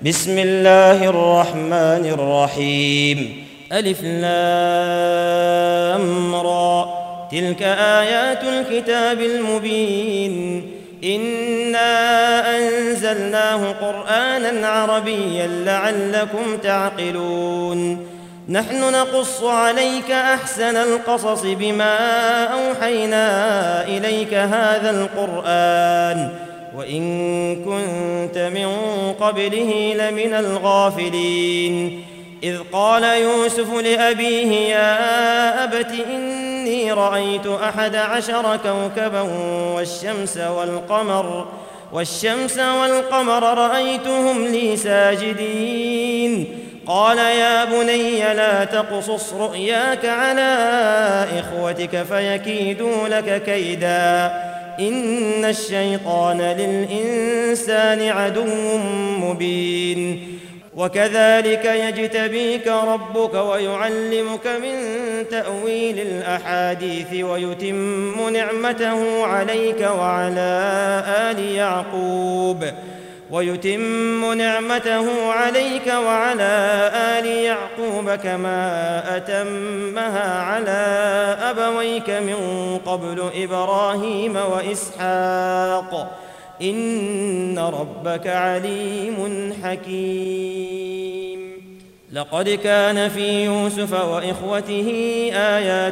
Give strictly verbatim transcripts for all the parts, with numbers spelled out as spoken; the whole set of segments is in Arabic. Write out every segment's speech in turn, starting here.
بسم الله الرحمن الرحيم. ألف لام را، تلك آيات الكتاب المبين. إنا أنزلناه قرآنا عربيا لعلكم تعقلون. نحن نقص عليك أحسن القصص بما أوحينا إليك هذا القرآن وإن كنت من قبله لمن الغافلين. إذ قال يوسف لأبيه يا أبت إني رأيت أحد عشر كوكبا والشمس والقمر والشمس والقمر رأيتهم لي ساجدين. قال يا بني لا تقصص رؤياك على إخوتك فيكيدوا لك كيدا إن الشيطان للإنسان عدو مبين. وكذلك يجتبيك ربك ويعلمك من تأويل الأحاديث ويتم نعمته عليك وعلى آل يعقوب ويتم نعمته عليك وعلى آل يعقوب كما أتمها على أبويك من قبل إبراهيم وإسحاق إن ربك عليم حكيم. لقد كان في يوسف وإخوته آيات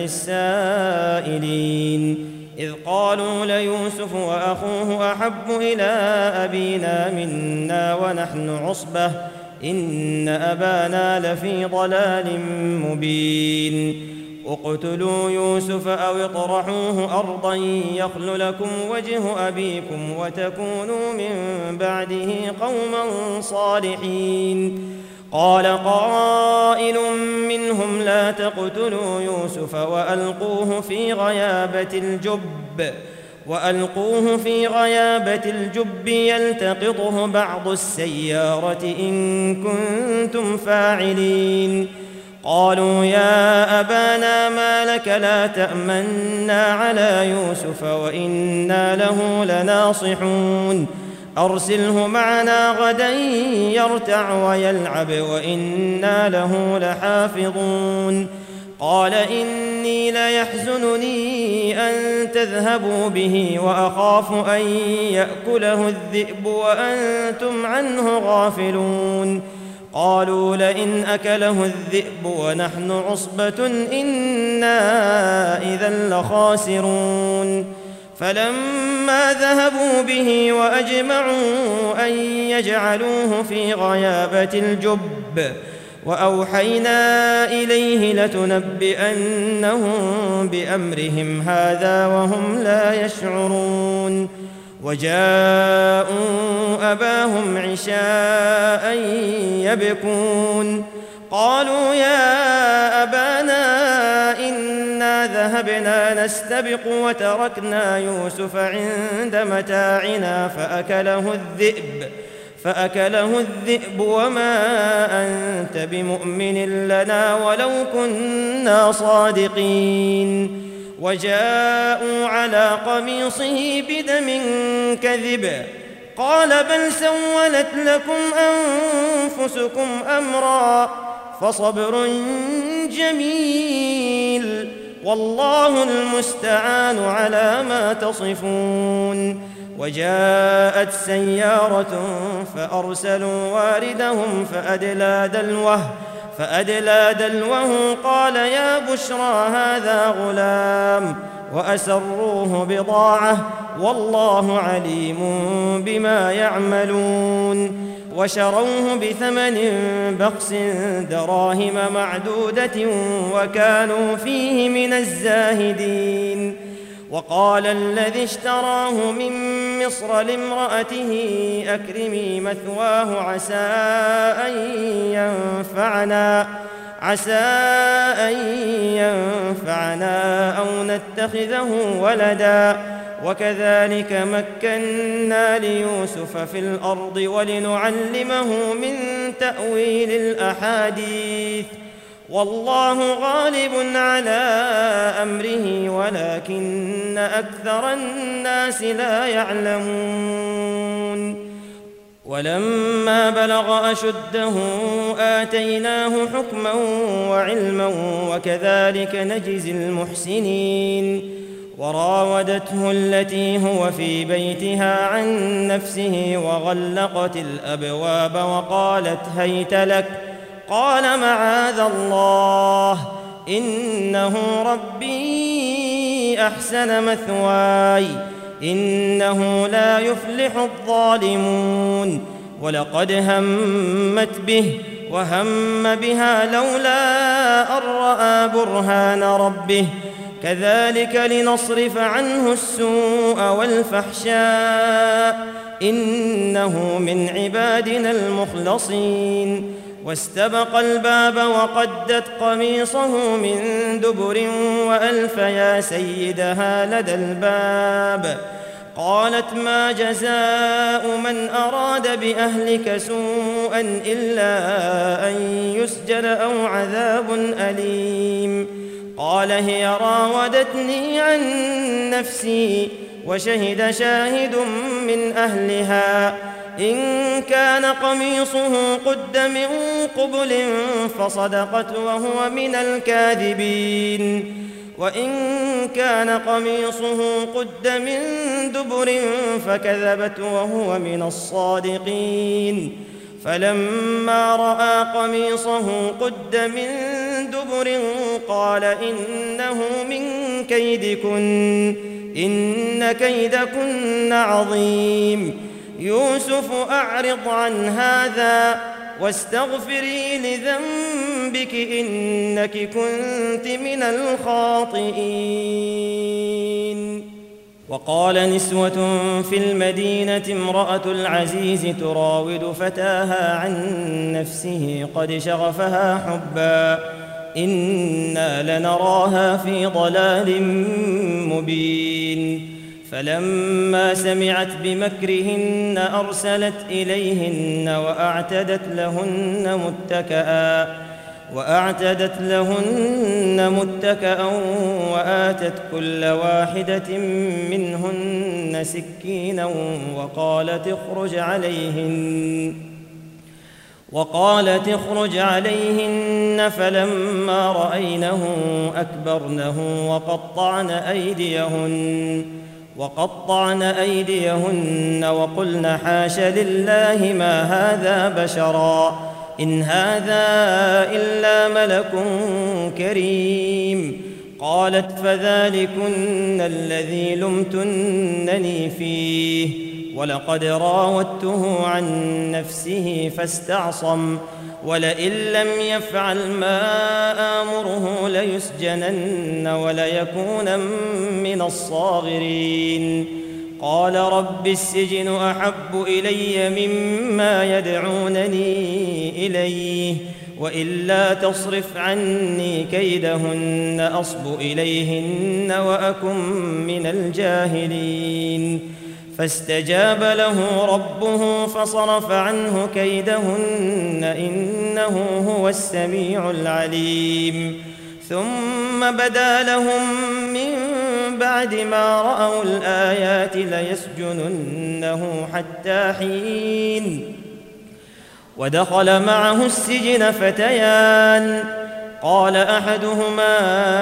للسائلين إذ قالوا ليوسف وأخوه أحب إلى أبينا منا ونحن عصبة إن أبانا لفي ضلال مبين. اقتلوا يوسف أو اطرحوه أرضا يخل لكم وجه أبيكم وتكونوا من بعده قوما صالحين. قال قائل منهم لا تقتلوا يوسف وألقوه في غيابة الجب وألقوه في غيابة الجب يلتقطه بعض السيارة إن كنتم فاعلين. قالوا يا أبانا ما لك لا تأمنا على يوسف وإنا له لناصحون أرسله معنا غدا يرتع ويلعب وإنا له لحافظون. قال إني ليحزنني أن تذهبوا به وأخاف أن يأكله الذئب وأنتم عنه غافلون. قالوا لئن أكله الذئب ونحن عصبة إنا إذا لخاسرون. فلما ذهبوا به وأجمعوا أن يجعلوه في غيابة الجب وأوحينا إليه لتنبئنهم بأمرهم هذا وهم لا يشعرون. وجاءوا أباهم عشاء يبكون. قالوا يا أبانا إنا ذهبنا نستبق وتركنا يوسف عند متاعنا فأكله الذئب فأكله الذئب وما أنت بمؤمن لنا ولو كنا صادقين. وجاءوا على قميصه بدم كذب قال بل سولت لكم أنفسكم أمرا فصبر جميل والله المستعان على ما تصفون. وجاءت سيارة فأرسلوا واردهم فأدلى دلوه فأدلى دلوه قال يا بشرى هذا غلام وأسروه بضاعة والله عليم بما يعملون. وشروه بثمن بخس دراهم معدودة وكانوا فيه من الزاهدين. وقال الذي اشتراه من مصر لامرأته أكرمي مثواه عسى أن ينفعنا عسى أن ينفعنا أو نتخذه ولدا وكذلك مكنا ليوسف في الأرض ولنعلمه من تأويل الأحاديث والله غالب على أمره ولكن أكثر الناس لا يعلمون. ولما بلغ أشده آتيناه حكما وعلما وكذلك نجزي المحسنين. وراودته التي هو في بيتها عن نفسه وغلقت الأبواب وقالت هيت لك، قال معاذ الله إنه ربي أحسن مثواي إنه لا يفلح الظالمون. ولقد همت به وهم بها لولا أن رأى برهان ربه كذلك لنصرف عنه السوء والفحشاء إنه من عبادنا المخلصين. واستبق الباب وقدت قميصه من دبر وألف يا سيدها لدى الباب. قالت ما جزاء من أراد بأهلك سوءا إلا أن يسجن أو عذاب أليم. قال هي راودتني عن نفسي وشهد شاهد من أهلها إن كان قميصه قد من قبل فصدقت وهو من الكاذبين وإن كان قميصه قد من دبر فكذبت وهو من الصادقين. فلما رأى قميصه قد من دبر قال إنه من كيدكن إن كيدكن عظيم. يوسف أعرض عن هذا واستغفري لذنبك إنك كنت من الخاطئين. وقال نسوة في المدينة امرأة العزيز تراود فتاها عن نفسه قد شغفها حبا إنا لنراها في ضلال مبين. فلما سمعت بمكرهن أرسلت إليهن وأعتدت لهن متكئا وأعتدت لهن متكئا وآتت كل واحدة منهن سكينا وقالت اخرج عليهن وقالت اخرج عليهن. فلما رأينه أكبرنه وقطعن أيديهن وقطعن أيديهن وقلن حاش لله ما هذا بشرا إن هذا إلا ملك كريم. قالت فذلكن الذي لمتنني فيه ولقد راودته عن نفسه فاستعصم ولئن لم يفعل ما آمره ليسجنن وليكون من الصاغرين. قال رب السجن أحب إلي مما يدعونني إليه وإلا تصرف عني كيدهن أصب إليهن وأكن من الجاهلين. فاستجاب له ربه فصرف عنه كيدهن إنه هو السميع العليم. ثم بدا لهم من بعد ما رأوا الآيات ليسجننه حتى حين. ودخل معه السجن فتيان قال أحدهما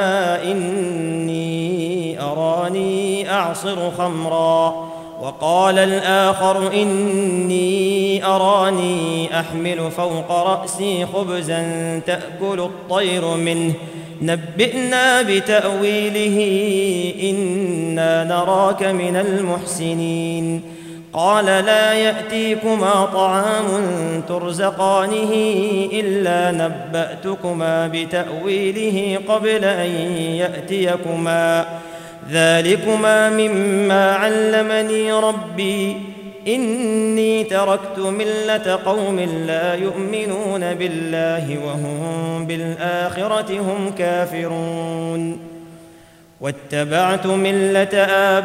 إني أراني أعصر خمرا وقال الآخر إني أراني أحمل فوق رأسي خبزا تأكل الطير منه نبئنا بتأويله إنا نراك من المحسنين. قال لا يأتيكما طعام ترزقانه إلا نبأتكما بتأويله قبل أن يأتيكما ذلكما مما علمني ربي إني تركت ملة قوم لا يؤمنون بالله وهم بالآخرة هم كافرون. واتبعت ملة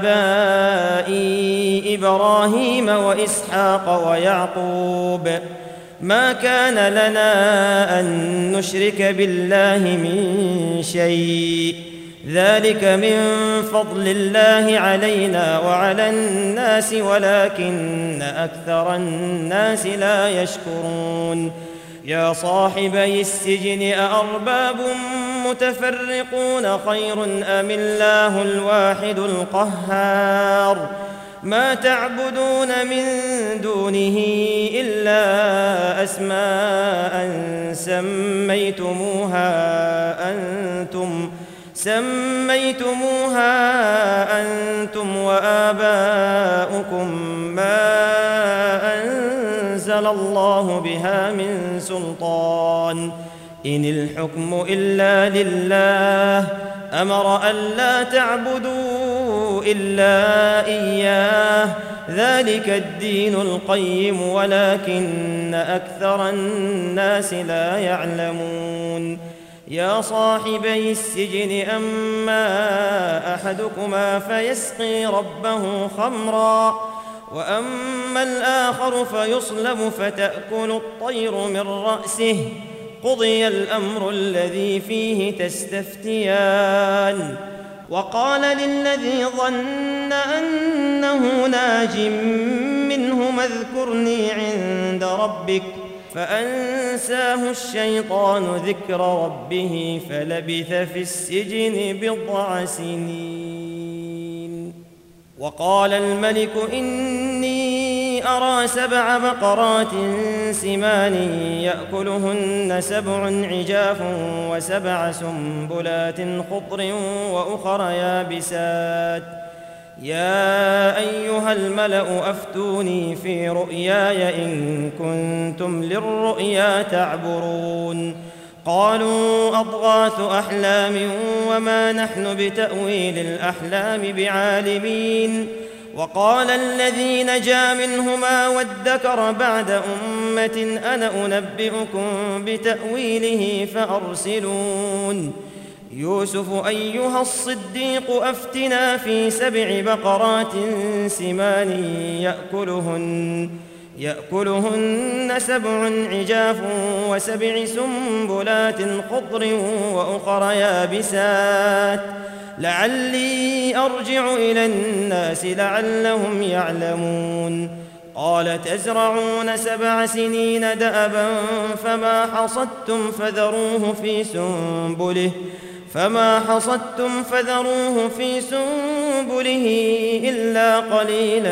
آبائي إبراهيم وإسحاق ويعقوب ما كان لنا أن نشرك بالله من شيء ذلك من فضل الله علينا وعلى الناس ولكن أكثر الناس لا يشكرون يا صاحبي السجن أأرباب متفرقون خير أم الله الواحد القهار ما تعبدون من دونه إلا أسماء سميتموها أنتم سميتموها أنتم وآباؤكم ما أنزل الله بها من سلطان إن الحكم إلا لله أمر ألا تعبدوا إلا إياه ذلك الدين القيم ولكن أكثر الناس لا يعلمون يا صاحبي السجن أما أحدكما فيسقي ربه خمرا وأما الآخر فيصلب فتأكل الطير من رأسه قضي الأمر الذي فيه تستفتيان وقال للذي ظن أنه ناج منه اذكرني عند ربك فأنساه الشيطان ذكر ربه فلبث في السجن بضع سنين وقال الملك إني أرى سبع بقرات سمان يأكلهن سبع عجاف وسبع سنبلات خضر وأخر يابسات يا أيها الملأ أفتوني في رؤياي إن كنتم للرؤيا تعبرون قالوا أضغاث أحلام وما نحن بتأويل الأحلام بعالمين وقال الذي نجا منهما وادكر بعد أمة أنا أنبئكم بتأويله فأرسلون يوسف أيها الصديق أفتنا في سبع بقرات سمان يأكلهن يأكلهن سبع عجاف وسبع سنبلات خضر وأخر يابسات لعلي أرجع إلى الناس لعلهم يعلمون قال تزرعون سبع سنين دأبا فما حصدتم فذروه في سنبله فما حصدتم فذروه في سنبله إلا قليلا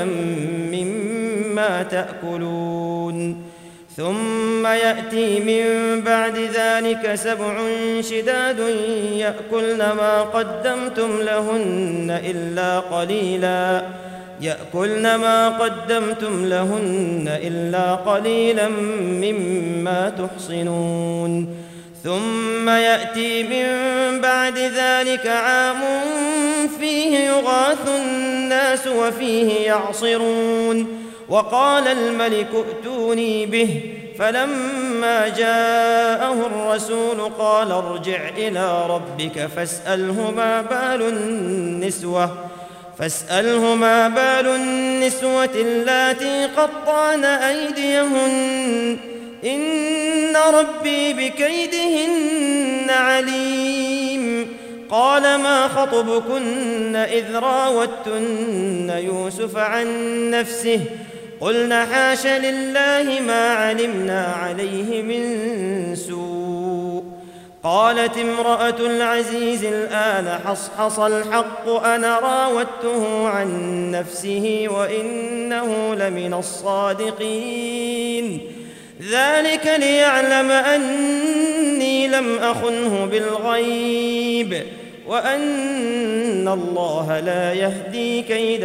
مما تأكلون ثم يأتي من بعد ذلك سبع شداد يأكلن ما قدمتم لهن إلا قليلا يأكلن ما قدمتم لهن إلا قليلا مما تحصنون ثم يأتي من بعد ذلك عام فيه يغاث الناس وفيه يعصرون وقال الملك ائتوني به فلما جاءه الرسول قال ارجع إلى ربك فاسأله ما بال النسوة فاسأله ما بال النسوة اللاتي قطعن أيديهن إن ربي بكيدهن عليم قال ما خطبكن إذ راوتن يوسف عن نفسه قلنا حاش لله ما علمنا عليه من سوء قالت امرأة العزيز الآن حصحص الحق أنا راودته عن نفسه وإنه لمن الصادقين ذلك ليعلم أني لم أخنه بالغيب وأن الله لا يهدي كيد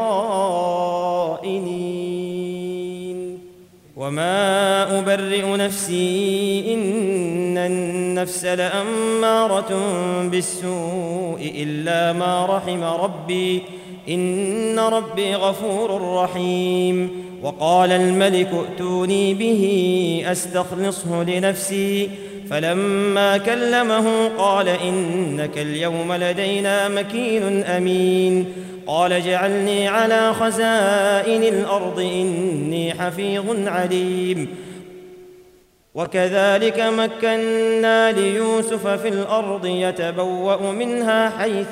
الخائنين وما أبرئ نفسي إن النفس لأمارة بالسوء إلا ما رحم ربي إن ربي غفور رحيم وقال الملك ائتوني به أستخلصه لنفسي فلما كلمه قال إنك اليوم لدينا مكين أمين قال اجعلني على خزائن الأرض إني حفيظ عليم. وقال الملك ائتوني به أستخلصه لنفسي فلما كلمه قال إنك اليوم لدينا مكين أمين قال اجعلني على خزائن الأرض إني حفيظ عليم. قال اجعلني على خزائن الأرض إني حفيظ عليم. وكذلك مكنا ليوسف في الأرض يتبوأ منها حيث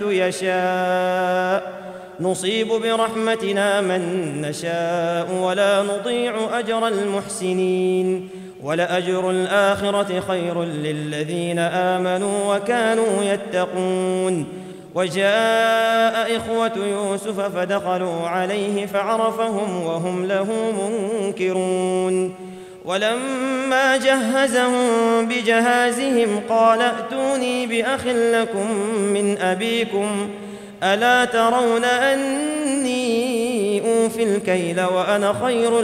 يشاء نصيب برحمتنا من نشاء ولا نضيع أجر المحسنين ولأجر الآخرة خير للذين آمنوا وكانوا يتقون وجاء إخوة يوسف فدخلوا عليه فعرفهم وهم له منكرون ولما جهزهم بجهازهم قال ائتوني بأخ لكم من أبيكم ألا ترون أني أوفي الكيل وأنا خير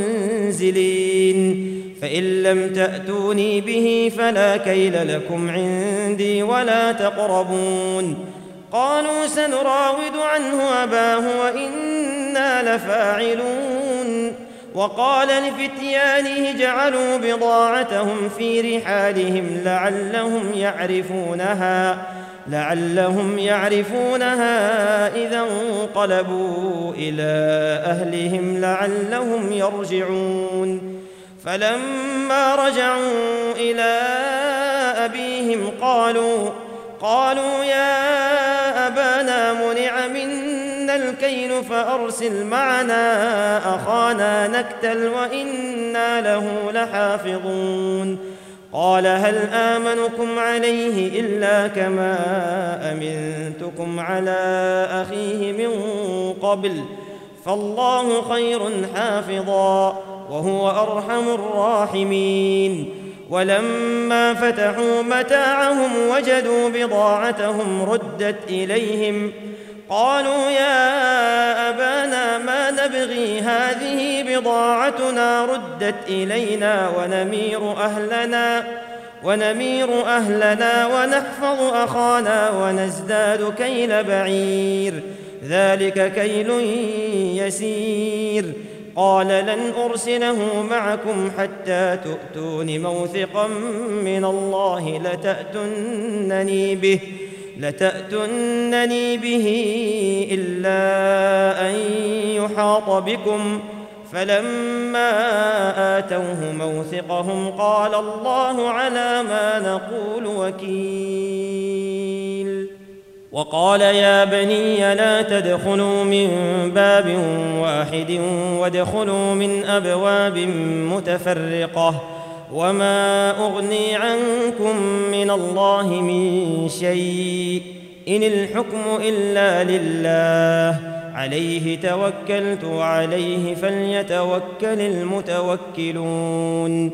المنزلين فإن لم تأتوني به فلا كيل لكم عندي ولا تقربون قالوا سنراود عنه أباه وإنا لفاعلون وقال لفتيانه جعلوا بضاعتهم في رحالهم لعلهم يعرفونها لعلهم يعرفونها إذا انقلبوا إلى أهلهم لعلهم يرجعون فلما رجعوا إلى أبيهم قالوا قالوا يا أبانا منع منا الكيل فأرسل معنا أخانا نكتل وإنا له لحافظون قال هل آمنكم عليه إلا كما أمنتكم على أخيه من قبل فالله خير حافظا وهو أرحم الراحمين ولما فتحوا متاعهم وجدوا بضاعتهم ردت إليهم قالوا يا أبانا ما نبغي هذه بضاعتنا ردت إلينا ونمير أهلنا ونمير أهلنا ونحفظ أخانا ونزداد كيل بعير ذلك كيل يسير قال لن أرسله معكم حتى تؤتون موثقا من الله لتأتنني به لتأتنني به إلا أن يحاط بكم فلما آتوه موثقهم قال الله على ما نقول وكيل وقال يا بني لا تدخلوا من باب واحد وادخلوا من أبواب متفرقة وما أغني عنكم من الله من شيء إن الحكم إلا لله عليه توكلت وعليه فليتوكل المتوكلون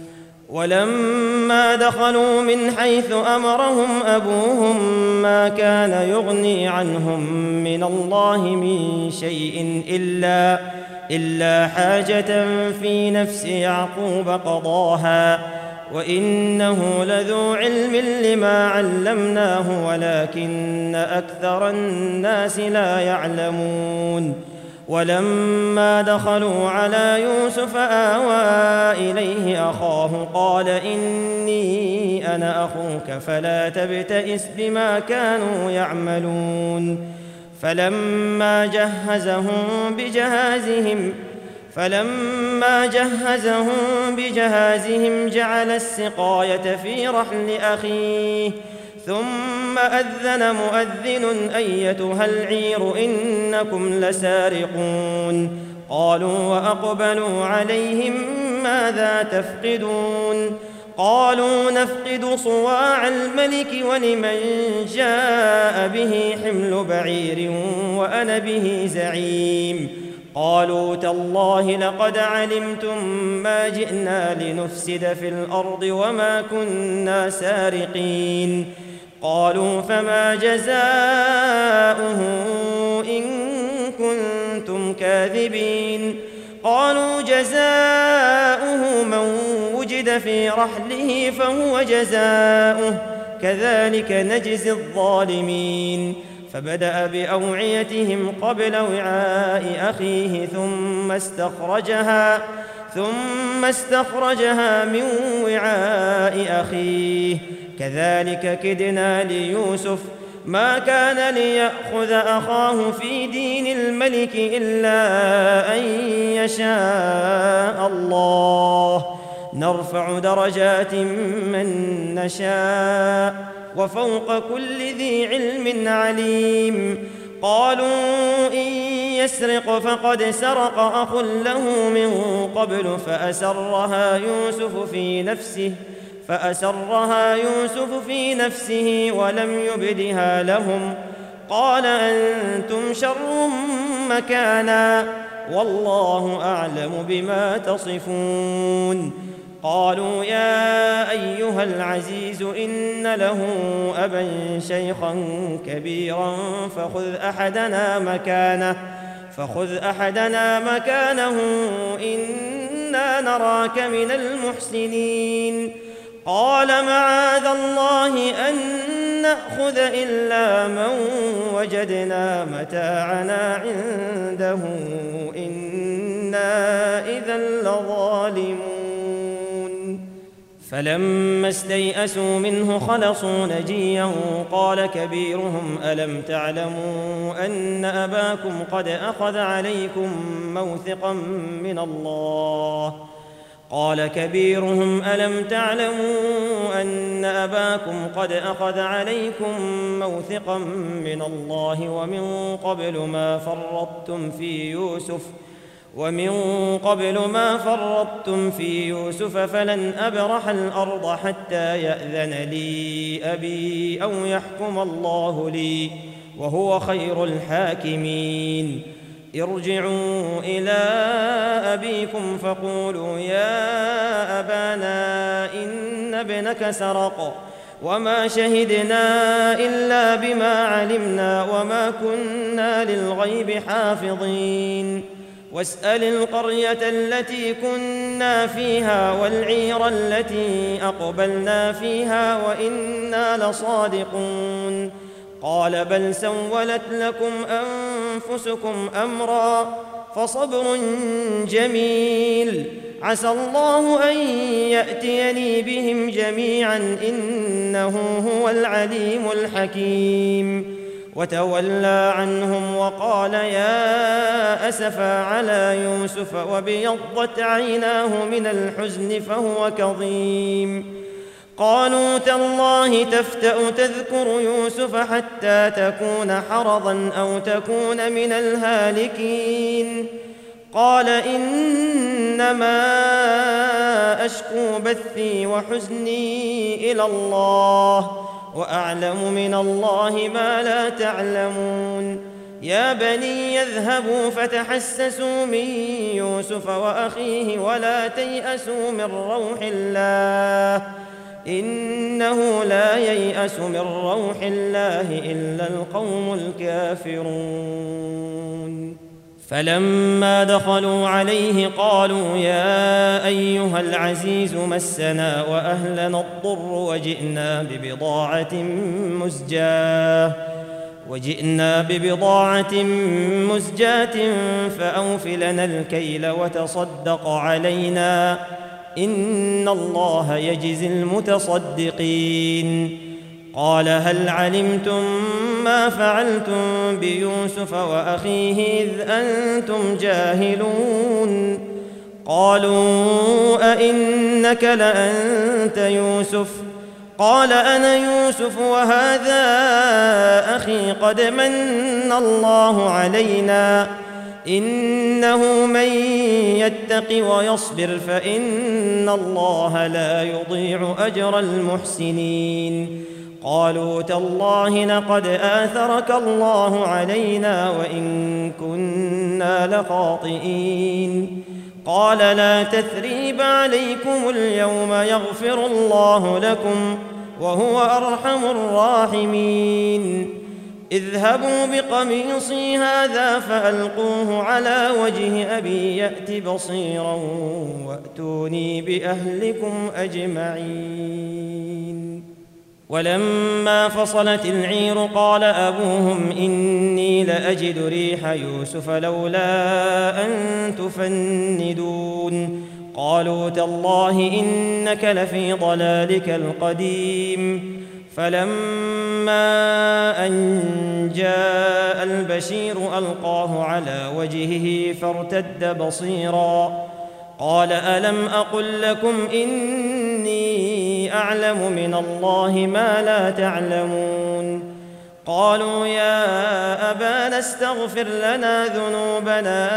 ولما دخلوا من حيث أمرهم أبوهم ما كان يغني عنهم من الله من شيء إلا إلا حاجة في نفس يعقوب قضاها وإنه لذو علم لما علمناه ولكن أكثر الناس لا يعلمون ولما دخلوا على يوسف آوى إليه أخاه قال إني أنا أخوك فلا تبتئس بما كانوا يعملون فلما جهزهم بجهازهم فلما جهزهم بجهازهم جعل السقاية في رحل أخيه ثم أذن مؤذن أيتها العير إنكم لسارقون قالوا وأقبلوا عليهم ماذا تفقدون قالوا نفقد صواع الملك ولمن جاء به حمل بعير وأنا به زعيم قالوا تالله لقد علمتم ما جئنا لنفسد في الأرض وما كنا سارقين قالوا فما جزاؤه إن كنتم كاذبين قالوا جزاؤه من وجد في رحله فهو جزاؤه كذلك نجزي الظالمين فبدأ بأوعيتهم قبل وعاء أخيه ثم استخرجها ثم استخرجها من وعاء أخيه كذلك كدنا ليوسف ما كان ليأخذ أخاه في دين الملك إلا أن يشاء الله نرفع درجات من نشاء وفوق كل ذي علم عليم. قالوا إن يسرق فقد سرق أخ له من قبل فأسرها يوسف في نفسه فأسرها يوسف في نفسه ولم يبدها لهم. قال أنتم شر مكانا والله أعلم بما تصفون. قالوا يا أيها العزيز إن له أبا شيخا كبيرا فخذ أحدنا مكانه فخذ أحدنا مكانه إنا نراك من المحسنين. قال معاذ الله أن نأخذ إلا من وجدنا متاعنا عنده إنا إذا لظالمون. فلما استيئسوا منه خلصوا نجيا قال كبيرهم ألم تعلموا أن أباكم قد أخذ عليكم موثقا من الله قال كبيرهم ألم تعلموا أن أباكم قد أخذ عليكم موثقا من الله ومن قبل ما فرطتم في يوسف ومن قبل ما فرطتم في يوسف فلن أبرح الأرض حتى يأذن لي أبي أو يحكم الله لي وهو خير الحاكمين. ارجعوا إلى أبيكم فقولوا يا أبانا إن ابنك سرق وما شهدنا إلا بما علمنا وما كنا للغيب حافظين. واسأل القرية التي كنا فيها والعير التي أقبلنا فيها وإنا لصادقون. قال بل سولت لكم أنفسكم أمرا فصبر جميل عسى الله أن يأتيني بهم جميعا إنه هو العليم الحكيم. وتولى عنهم وقال يا أسفا على يوسف وابيضت عيناه من الحزن فهو كظيم. قالوا تالله تفتأ تذكر يوسف حتى تكون حرضا أو تكون من الهالكين. قال إنما أشكو بثي وحزني إلى الله وأعلم من الله ما لا تعلمون. يا بني يذهبوا فتحسسوا من يوسف وأخيه ولا تيأسوا من روح الله إنه لا ييأس من روح الله إلا القوم الكافرون. فلما دخلوا عليه قالوا يا أيها العزيز مسنا وأهلنا الضر وجئنا ببضاعة مزجاة وجئنا ببضاعة مزجاة فأوف لنا الكيل وتصدق علينا إن الله يجزي المتصدقين. قال هل علمتم ما فعلتم بيوسف وأخيه إذ أنتم جاهلون؟ قالوا أئنك لأنت يوسف؟ قال أنا يوسف وهذا أخي قد من الله علينا إنه من يتق ويصبر فإن الله لا يضيع أجر المحسنين. قالوا تالله لقد آثرك الله علينا وإن كنا لخاطئين. قال لا تثريب عليكم اليوم يغفر الله لكم وهو أرحم الراحمين. اذهبوا بقميصي هذا فألقوه على وجه أبي يأت بصيرا وأتوني بأهلكم أجمعين. ولما فصلت العير قال أبوهم إني لأجد ريح يوسف لولا أن تفندون. قالوا تالله إنك لفي ضلالك القديم. فلما أن جاء البشير ألقاه على وجهه فارتد بصيرا قال ألم أقل لكم إني أعلم من الله ما لا تعلمون قالوا يا أبانا استغفر لنا ذنوبنا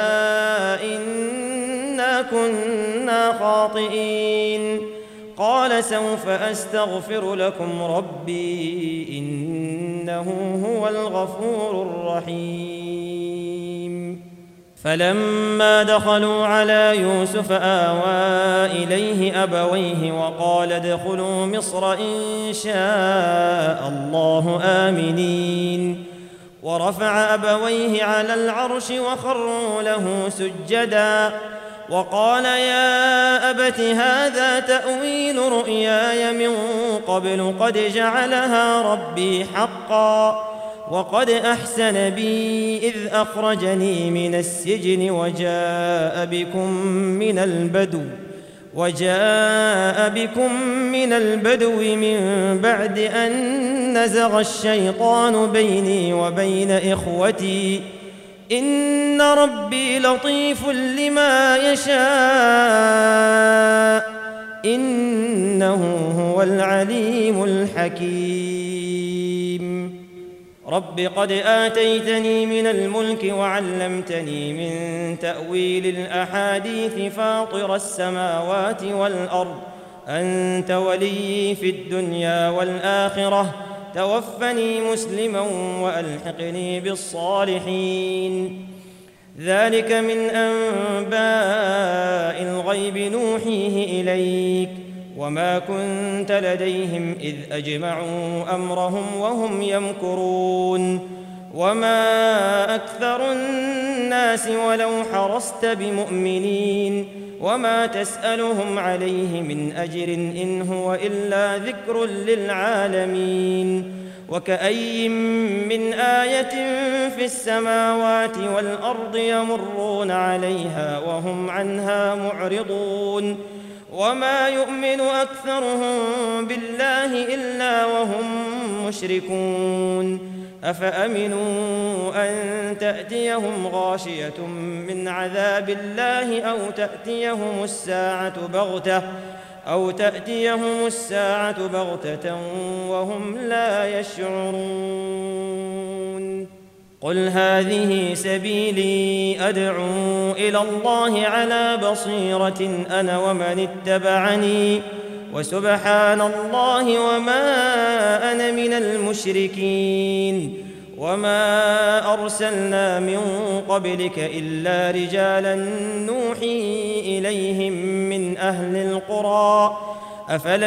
إنا كنا خاطئين قال سوف أستغفر لكم ربي إنه هو الغفور الرحيم فلما دخلوا على يوسف آوى إليه أبويه وقال ادخلوا مصر إن شاء الله آمنين ورفع أبويه على العرش وخروا له سجدا وقال يا أبت هذا تأويل رؤياي من قبل قد جعلها ربي حقا وقد أحسن بي إذ أخرجني من السجن وجاء بكم من البدو وجاء بكم من البدو من بعد أن نزغ الشيطان بيني وبين إخوتي إن ربي لطيف لما يشاء إنه هو العليم الحكيم رب قد آتيتني من الملك وعلمتني من تأويل الأحاديث فاطر السماوات والأرض أنت ولي في الدنيا والآخرة توفني مسلما وألحقني بالصالحين ذلك من أنباء الغيب نوحيه إليك وما كنت لديهم إذ أجمعوا أمرهم وهم يمكرون وما أكثر الناس ولو حرصت بمؤمنين وما تسألهم عليه من أجر إن هو إلا ذكر للعالمين وكأي من آية في السماوات والأرض يمرون عليها وهم عنها معرضون وما يؤمن أكثرهم بالله إلا وهم مشركون أفأمنوا أن تأتيهم غاشية من عذاب الله أو تأتيهم الساعة بغتة أو تأتيهم الساعة بغتة وهم لا يشعرون قل هذه سبيلي أدعو إلى الله على بصيرة أنا ومن اتبعني وسبحان الله وما أنا من المشركين وما أرسلنا من قبلك إلا رجالا نوحي إليهم من أهل القرى أفلا